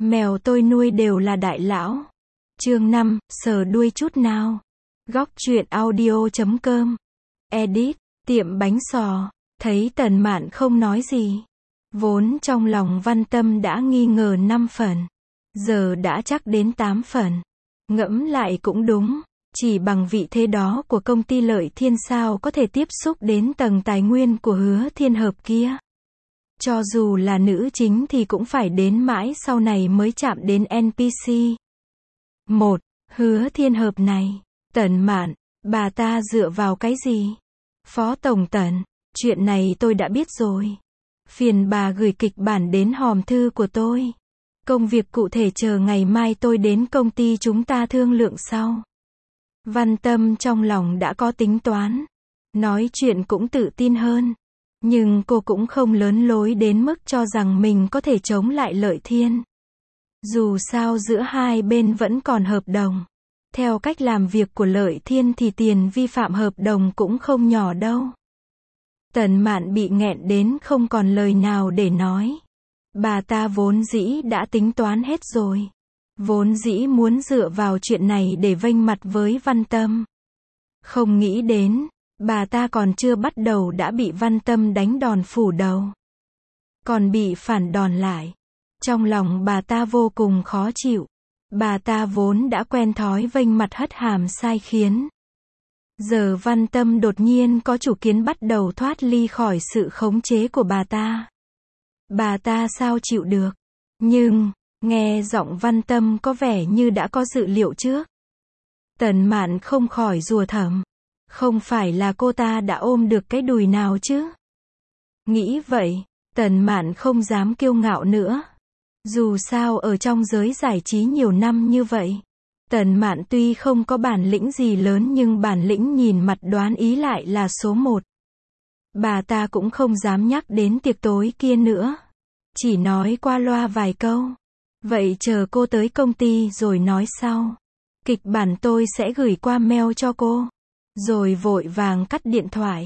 Mèo tôi nuôi đều là đại lão. Chương 5, sờ đuôi chút nào. Góc truyện audio.com. Edit, tiệm bánh sò. Thấy Tần Mạn không nói gì. Vốn trong lòng Văn Tâm đã nghi ngờ 5 phần. Giờ đã chắc đến 8 phần. Ngẫm lại cũng đúng. Chỉ bằng vị thế đó của công ty Lợi Thiên sao có thể tiếp xúc đến tầng tài nguyên của Hứa Thiên Hợp kia. Cho dù là nữ chính thì cũng phải đến mãi sau này mới chạm đến NPC. 1. Hứa Thiên Hợp này. Tần Mạn, bà ta dựa vào cái gì? Phó Tổng Tần, chuyện này tôi đã biết rồi. Phiền bà gửi kịch bản đến hòm thư của tôi. Công việc cụ thể chờ ngày mai tôi đến công ty chúng ta thương lượng sau. Văn Tâm trong lòng đã có tính toán. Nói chuyện cũng tự tin hơn. Nhưng cô cũng không lớn lối đến mức cho rằng mình có thể chống lại Lợi Thiên. Dù sao giữa hai bên vẫn còn hợp đồng. Theo cách làm việc của Lợi Thiên thì tiền vi phạm hợp đồng cũng không nhỏ đâu. Tần Mạn bị nghẹn đến không còn lời nào để nói. Bà ta vốn dĩ đã tính toán hết rồi. Vốn dĩ muốn dựa vào chuyện này để vênh mặt với Văn Tâm. Không nghĩ đến, bà ta còn chưa bắt đầu đã bị Văn Tâm đánh đòn phủ đầu. Còn bị phản đòn lại. Trong lòng bà ta vô cùng khó chịu. Bà ta vốn đã quen thói vênh mặt hất hàm sai khiến. Giờ Văn Tâm đột nhiên có chủ kiến bắt đầu thoát ly khỏi sự khống chế của bà ta. Bà ta sao chịu được? Nhưng, nghe giọng Văn Tâm có vẻ như đã có dự liệu trước. Tần Mạn không khỏi rủa thầm. Không phải là cô ta đã ôm được cái đùi nào chứ? Nghĩ vậy, Tần Mạn không dám kiêu ngạo nữa. Dù sao ở trong giới giải trí nhiều năm như vậy, Tần Mạn tuy không có bản lĩnh gì lớn nhưng bản lĩnh nhìn mặt đoán ý lại là số 1. Bà ta cũng không dám nhắc đến tiệc tối kia nữa. Chỉ nói qua loa vài câu. Vậy chờ cô tới công ty rồi nói sau. Kịch bản tôi sẽ gửi qua mail cho cô. Rồi vội vàng cắt điện thoại.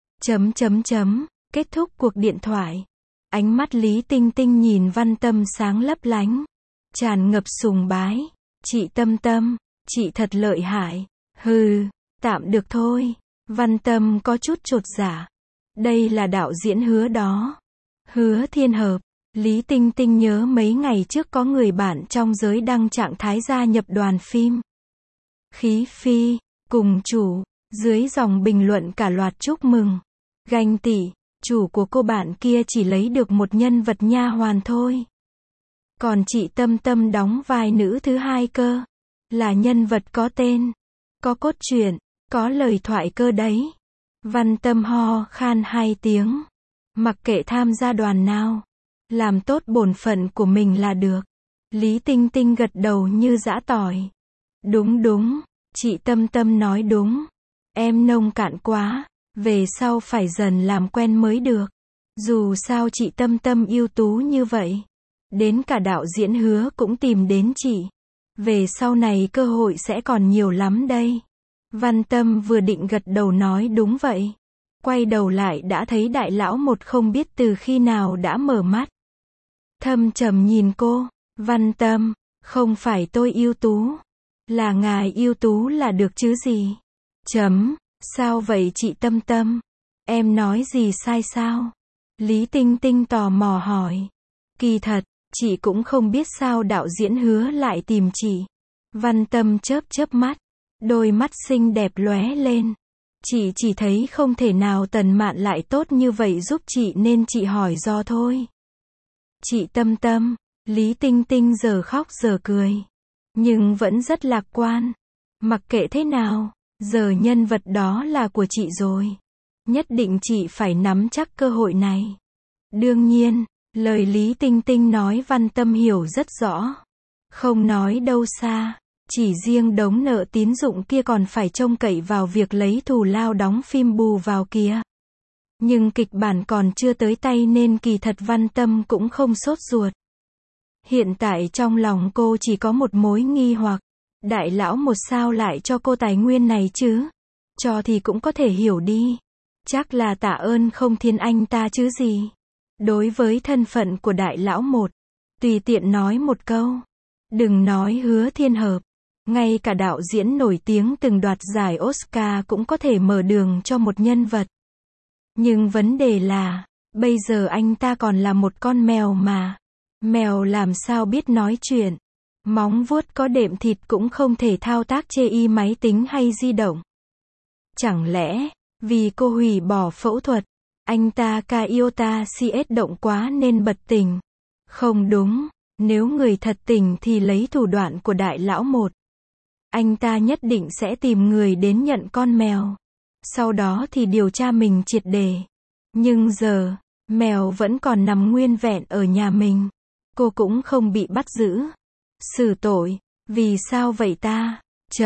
Kết thúc cuộc điện thoại. Ánh mắt Lý Tinh Tinh nhìn Văn Tâm sáng lấp lánh. Tràn ngập sùng bái. Chị Tâm Tâm, chị thật lợi hại. Hừ, tạm được thôi. Văn Tâm có chút chột dạ. Đây là đạo diễn Hứa đó. Hứa Thiên Hợp. Lý Tinh Tinh nhớ mấy ngày trước có người bạn trong giới đăng trạng thái gia nhập đoàn phim. Khí Phi, cùng chủ. Dưới dòng bình luận cả loạt chúc mừng. Ganh tị, chủ của cô bạn kia chỉ lấy được một nhân vật nha hoàn thôi. Còn chị Tâm Tâm đóng vai nữ thứ hai cơ. Là nhân vật có tên, có cốt truyện, có lời thoại cơ đấy. Văn Tâm ho khan 2 tiếng. Mặc kệ tham gia đoàn nào, làm tốt bổn phận của mình là được. Lý Tinh Tinh gật đầu như giã tỏi. Đúng, chị Tâm Tâm nói đúng. Em nông cạn quá, về sau phải dần làm quen mới được. Dù sao chị Tâm Tâm ưu tú như vậy. Đến cả đạo diễn Hứa cũng tìm đến chị. Về sau này cơ hội sẽ còn nhiều lắm đây. Văn Tâm vừa định gật đầu nói đúng vậy. Quay đầu lại đã thấy đại lão một không biết từ khi nào đã mở mắt. Thâm trầm nhìn cô. Văn Tâm, không phải tôi ưu tú. Là ngài ưu tú là được chứ gì. Sao vậy chị Tâm Tâm? Em nói gì sai sao? Lý Tinh Tinh tò mò hỏi. Kỳ thật, chị cũng không biết sao đạo diễn Hứa lại tìm chị. Văn Tâm chớp mắt. Đôi mắt xinh đẹp lóe lên. Chị chỉ thấy không thể nào Tần Mạn lại tốt như vậy giúp chị nên chị hỏi do thôi. Chị Tâm Tâm, Lý Tinh Tinh giờ khóc giờ cười. Nhưng vẫn rất lạc quan. Mặc kệ thế nào, giờ nhân vật đó là của chị rồi. Nhất định chị phải nắm chắc cơ hội này. Đương nhiên, lời Lý Tinh Tinh nói Văn Tâm hiểu rất rõ. Không nói đâu xa, chỉ riêng đống nợ tín dụng kia còn phải trông cậy vào việc lấy thù lao đóng phim bù vào kia. Nhưng kịch bản còn chưa tới tay nên kỳ thật Văn Tâm cũng không sốt ruột. Hiện tại trong lòng cô chỉ có một mối nghi hoặc. Đại lão một sao lại cho cô tài nguyên này chứ? Cho thì cũng có thể hiểu đi. Chắc là tạ ơn không thiên anh ta chứ gì. Đối với thân phận của đại lão một, Tùy tiện nói một câu. Đừng nói Hứa Thiên Hợp. Ngay cả đạo diễn nổi tiếng từng đoạt giải Oscar cũng có thể mở đường cho một nhân vật. Nhưng vấn đề là, bây giờ anh ta còn là một con mèo mà. Mèo làm sao biết nói chuyện. Móng vuốt có đệm thịt cũng không thể thao tác chê y máy tính hay di động. Chẳng lẽ, vì cô hủy bỏ phẫu thuật, anh ta Iota CS động quá nên bật tỉnh? Không đúng, nếu người thật tỉnh thì lấy thủ đoạn của đại lão một. Anh ta nhất định sẽ tìm người đến nhận con mèo. Sau đó thì điều tra mình triệt để. Nhưng giờ, mèo vẫn còn nằm nguyên vẹn ở nhà mình. Cô cũng không bị bắt giữ. Xử tội, vì sao vậy ta?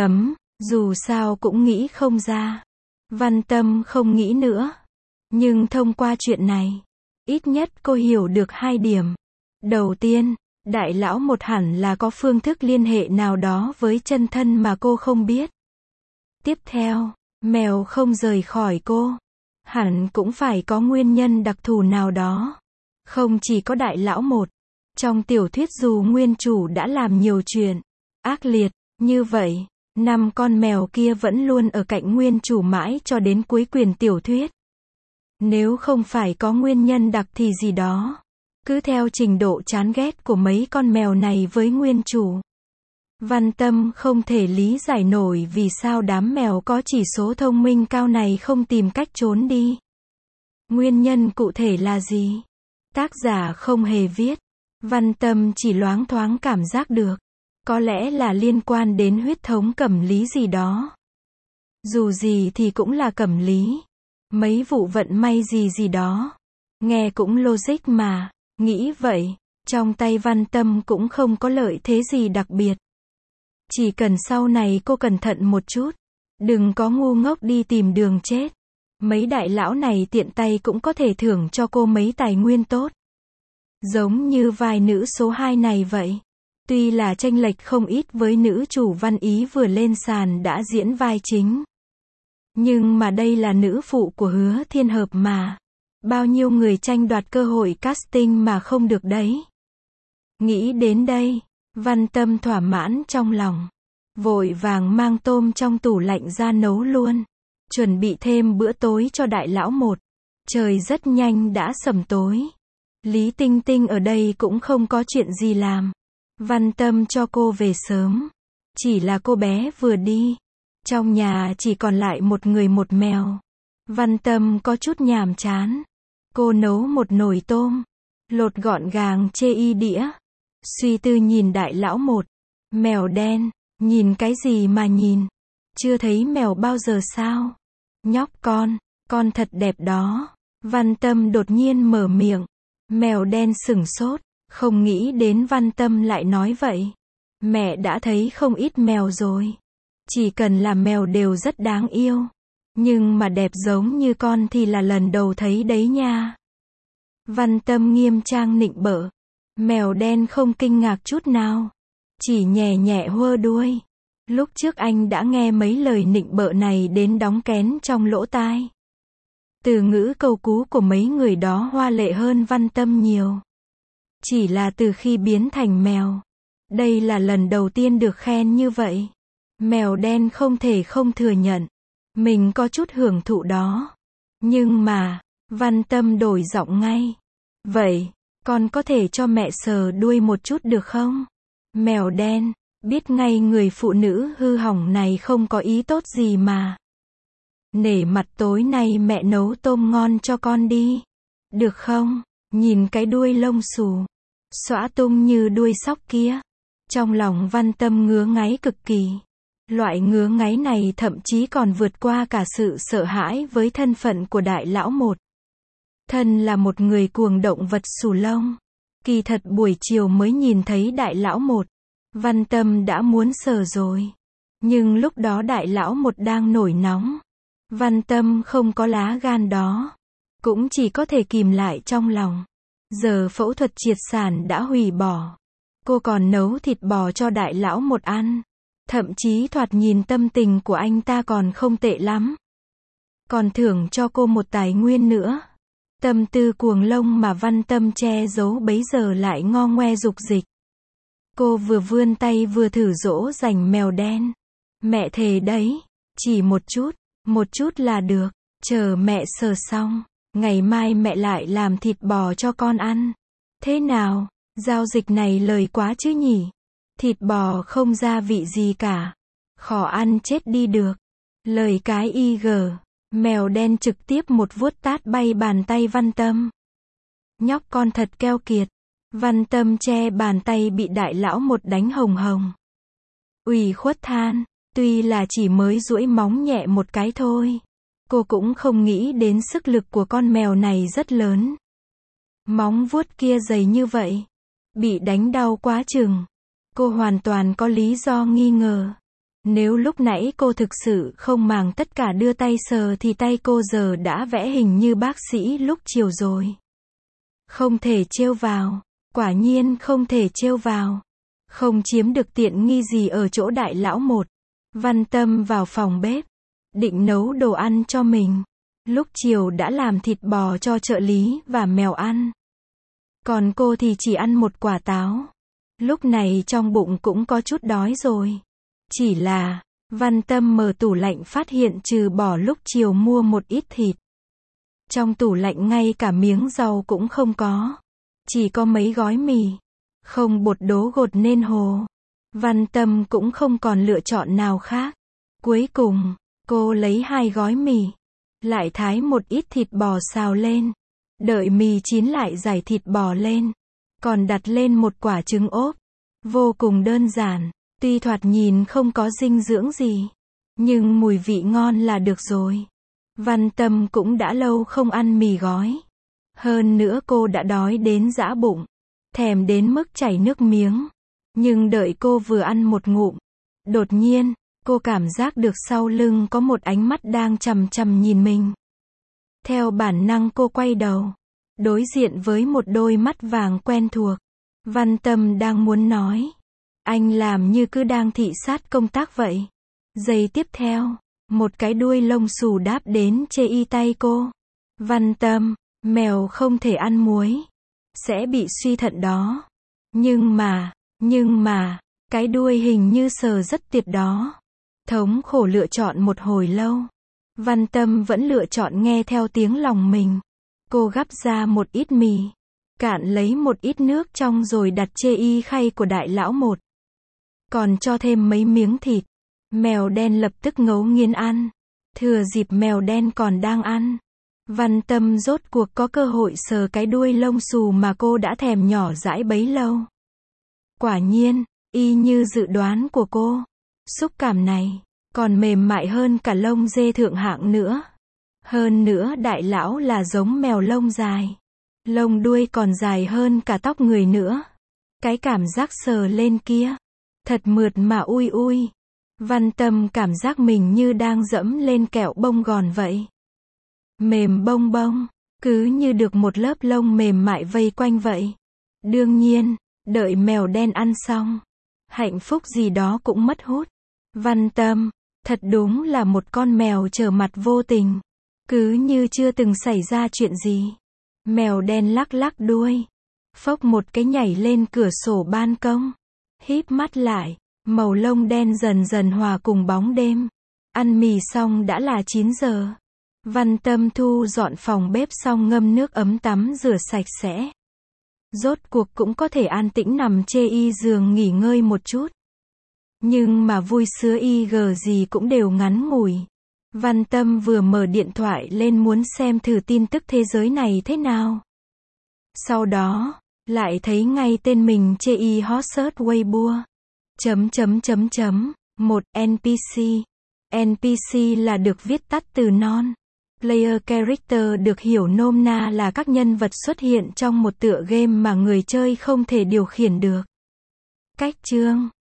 Dù sao cũng nghĩ không ra. Văn Tâm không nghĩ nữa. Nhưng thông qua chuyện này, ít nhất cô hiểu được 2 điểm. Đầu tiên, đại lão một hẳn là có phương thức liên hệ nào đó với chân thân mà cô không biết. Tiếp theo, mèo không rời khỏi cô. Hẳn cũng phải có nguyên nhân đặc thù nào đó. Không chỉ có đại lão một. Trong tiểu thuyết dù nguyên chủ đã làm nhiều chuyện ác liệt như vậy, 5 con mèo kia vẫn luôn ở cạnh nguyên chủ mãi cho đến cuối quyển tiểu thuyết. Nếu không phải có nguyên nhân đặc thì gì đó. Cứ theo trình độ chán ghét của mấy con mèo này với nguyên chủ. Văn Tâm không thể lý giải nổi vì sao đám mèo có chỉ số thông minh cao này không tìm cách trốn đi. Nguyên nhân cụ thể là gì? Tác giả không hề viết. Văn Tâm chỉ loáng thoáng cảm giác được. Có lẽ là liên quan đến huyết thống cẩm lý gì đó. Dù gì thì cũng là cẩm lý. Mấy vụ vận may gì đó. Nghe cũng logic mà. Nghĩ vậy, trong tay Văn Tâm cũng không có lợi thế gì đặc biệt. Chỉ cần sau này cô cẩn thận một chút. Đừng có ngu ngốc đi tìm đường chết. Mấy đại lão này tiện tay cũng có thể thưởng cho cô mấy tài nguyên tốt. Giống như vai nữ số 2 này vậy. Tuy là chênh lệch không ít với nữ chủ Văn Ý vừa lên sàn đã diễn vai chính. Nhưng mà đây là nữ phụ của Hứa Thiên Hợp mà. Bao nhiêu người tranh đoạt cơ hội casting mà không được đấy. Nghĩ đến đây, Văn Tâm thỏa mãn trong lòng. Vội vàng mang tôm trong tủ lạnh ra nấu luôn. Chuẩn bị thêm bữa tối cho đại lão một. Trời rất nhanh đã sẩm tối. Lý Tinh Tinh ở đây cũng không có chuyện gì làm. Văn Tâm cho cô về sớm. Chỉ là cô bé vừa đi. Trong nhà chỉ còn lại một người một mèo. Văn Tâm có chút nhàm chán. Cô nấu một nồi tôm. Lột gọn gàng chê y đĩa. Suy tư nhìn đại lão một. Mèo đen, nhìn cái gì mà nhìn? Chưa thấy mèo bao giờ sao? Nhóc con thật đẹp đó. Văn Tâm đột nhiên mở miệng. Mèo đen sửng sốt, không nghĩ đến Văn Tâm lại nói vậy. Mẹ đã thấy không ít mèo rồi. Chỉ cần là mèo đều rất đáng yêu. Nhưng mà đẹp giống như con thì là lần đầu thấy đấy nha. Văn Tâm nghiêm trang nịnh bợ. Mèo đen không kinh ngạc chút nào. Chỉ nhẹ nhẹ huơ đuôi. Lúc trước anh đã nghe mấy lời nịnh bợ này đến đóng kén trong lỗ tai. Từ ngữ câu cú của mấy người đó hoa lệ hơn Văn Tâm nhiều. Chỉ là từ khi biến thành mèo. Đây là lần đầu tiên được khen như vậy. Mèo đen không thể không thừa nhận. Mình có chút hưởng thụ đó. Nhưng mà, Văn Tâm đổi giọng ngay. Vậy, con có thể cho mẹ sờ đuôi một chút được không? Mèo đen, biết ngay người phụ nữ hư hỏng này không có ý tốt gì mà. Nể mặt tối nay mẹ nấu tôm ngon cho con đi. Được không? Nhìn cái đuôi lông xù. Xõa tung như đuôi sóc kia. Trong lòng Văn Tâm ngứa ngáy cực kỳ. Loại ngứa ngáy này thậm chí còn vượt qua cả sự sợ hãi với thân phận của đại lão một. Thân là một người cuồng động vật xù lông. Kỳ thật buổi chiều mới nhìn thấy đại lão một. Văn Tâm đã muốn sờ rồi. Nhưng lúc đó đại lão một đang nổi nóng. Văn Tâm không có lá gan đó. Cũng chỉ có thể kìm lại trong lòng. Giờ phẫu thuật triệt sản đã hủy bỏ. Cô còn nấu thịt bò cho đại lão một ăn. Thậm chí thoạt nhìn tâm tình của anh ta còn không tệ lắm. Còn thưởng cho cô một tài nguyên nữa. Tâm tư cuồng lông mà Văn Tâm che giấu bấy giờ lại ngo ngoe dục dịch. Cô vừa vươn tay vừa thử dỗ dành mèo đen. Mẹ thề đấy, chỉ một chút là được, chờ mẹ sờ xong, ngày mai mẹ lại làm thịt bò cho con ăn. Thế nào, giao dịch này lời quá chứ nhỉ? Thịt bò không gia vị gì cả, khó ăn chết đi được. Lời cái IG, mèo đen trực tiếp một vuốt tát bay bàn tay Văn Tâm. Nhóc con thật keo kiệt. Văn Tâm che bàn tay bị đại lão một đánh hồng hồng. Ủy khuất than, tuy là chỉ mới duỗi móng nhẹ một cái thôi. Cô cũng không nghĩ đến sức lực của con mèo này rất lớn. Móng vuốt kia dày như vậy. Bị đánh đau quá chừng. Cô hoàn toàn có lý do nghi ngờ. Nếu lúc nãy cô thực sự không màng tất cả đưa tay sờ thì tay cô giờ đã vẽ hình như bác sĩ lúc chiều rồi. Không thể trêu vào. Quả nhiên không thể trêu vào. Không chiếm được tiện nghi gì ở chỗ đại lão một. Văn Tâm vào phòng bếp. Định nấu đồ ăn cho mình. Lúc chiều đã làm thịt bò cho trợ lý và mèo ăn. Còn cô thì chỉ ăn một quả táo. Lúc này trong bụng cũng có chút đói rồi. Chỉ là, Văn Tâm mở tủ lạnh phát hiện trừ bỏ lúc chiều mua một ít thịt. Trong tủ lạnh ngay cả miếng rau cũng không có. Chỉ có mấy gói mì. Không bột đố gột nên hồ. Văn Tâm cũng không còn lựa chọn nào khác. Cuối cùng, cô lấy 2 gói mì. Lại thái một ít thịt bò xào lên. Đợi mì chín lại rải thịt bò lên. Còn đặt lên một quả trứng ốp. Vô cùng đơn giản. Tuy thoạt nhìn không có dinh dưỡng gì. Nhưng mùi vị ngon là được rồi. Văn Tâm cũng đã lâu không ăn mì gói. Hơn nữa cô đã đói đến giã bụng. Thèm đến mức chảy nước miếng. Nhưng đợi cô vừa ăn một ngụm. Đột nhiên, cô cảm giác được sau lưng có một ánh mắt đang chằm chằm nhìn mình. Theo bản năng cô quay đầu. Đối diện với một đôi mắt vàng quen thuộc. Văn Tâm đang muốn nói. Anh làm như cứ đang thị sát công tác vậy. Giây tiếp theo, một cái đuôi lông xù đáp đến chê y tay cô. Văn Tâm, mèo không thể ăn muối. Sẽ bị suy thận đó. Nhưng mà, cái đuôi hình như sờ rất tiệp đó. Thống khổ lựa chọn một hồi lâu. Văn Tâm vẫn lựa chọn nghe theo tiếng lòng mình. Cô gắp ra một ít mì. Cạn lấy một ít nước trong rồi đặt chê y khay của đại lão một. Còn cho thêm mấy miếng thịt. Mèo đen lập tức ngấu nghiến ăn. Thừa dịp mèo đen còn đang ăn. Văn Tâm rốt cuộc có cơ hội sờ cái đuôi lông xù mà cô đã thèm nhỏ dãi bấy lâu. Quả nhiên, y như dự đoán của cô. Xúc cảm này, còn mềm mại hơn cả lông dê thượng hạng nữa. Hơn nữa đại lão là giống mèo lông dài. Lông đuôi còn dài hơn cả tóc người nữa. Cái cảm giác sờ lên kia. Thật mượt mà ui ui. Văn Tâm cảm giác mình như đang dẫm lên kẹo bông gòn vậy. Mềm bông bông, cứ như được một lớp lông mềm mại vây quanh vậy. Đương nhiên, đợi mèo đen ăn xong, hạnh phúc gì đó cũng mất hút. Văn Tâm, thật đúng là một con mèo trở mặt vô tình. Cứ như chưa từng xảy ra chuyện gì. Mèo đen lắc lắc đuôi. Phốc một cái nhảy lên cửa sổ ban công. Híp mắt lại, màu lông đen dần dần hòa cùng bóng đêm. Ăn mì xong đã là 9 giờ. Văn Tâm thu dọn phòng bếp xong ngâm nước ấm tắm rửa sạch sẽ. Rốt cuộc cũng có thể an tĩnh nằm chê y giường nghỉ ngơi một chút. Nhưng mà vui sướng IG gì cũng đều ngắn ngủi. Văn Tâm vừa mở điện thoại lên muốn xem thử tin tức thế giới này thế nào. Sau đó, lại thấy ngay tên mình chê y hot search Weibo. Một NPC. NPC là được viết tắt từ non. Player character được hiểu nôm na là các nhân vật xuất hiện trong một tựa game mà người chơi không thể điều khiển được. Cách chương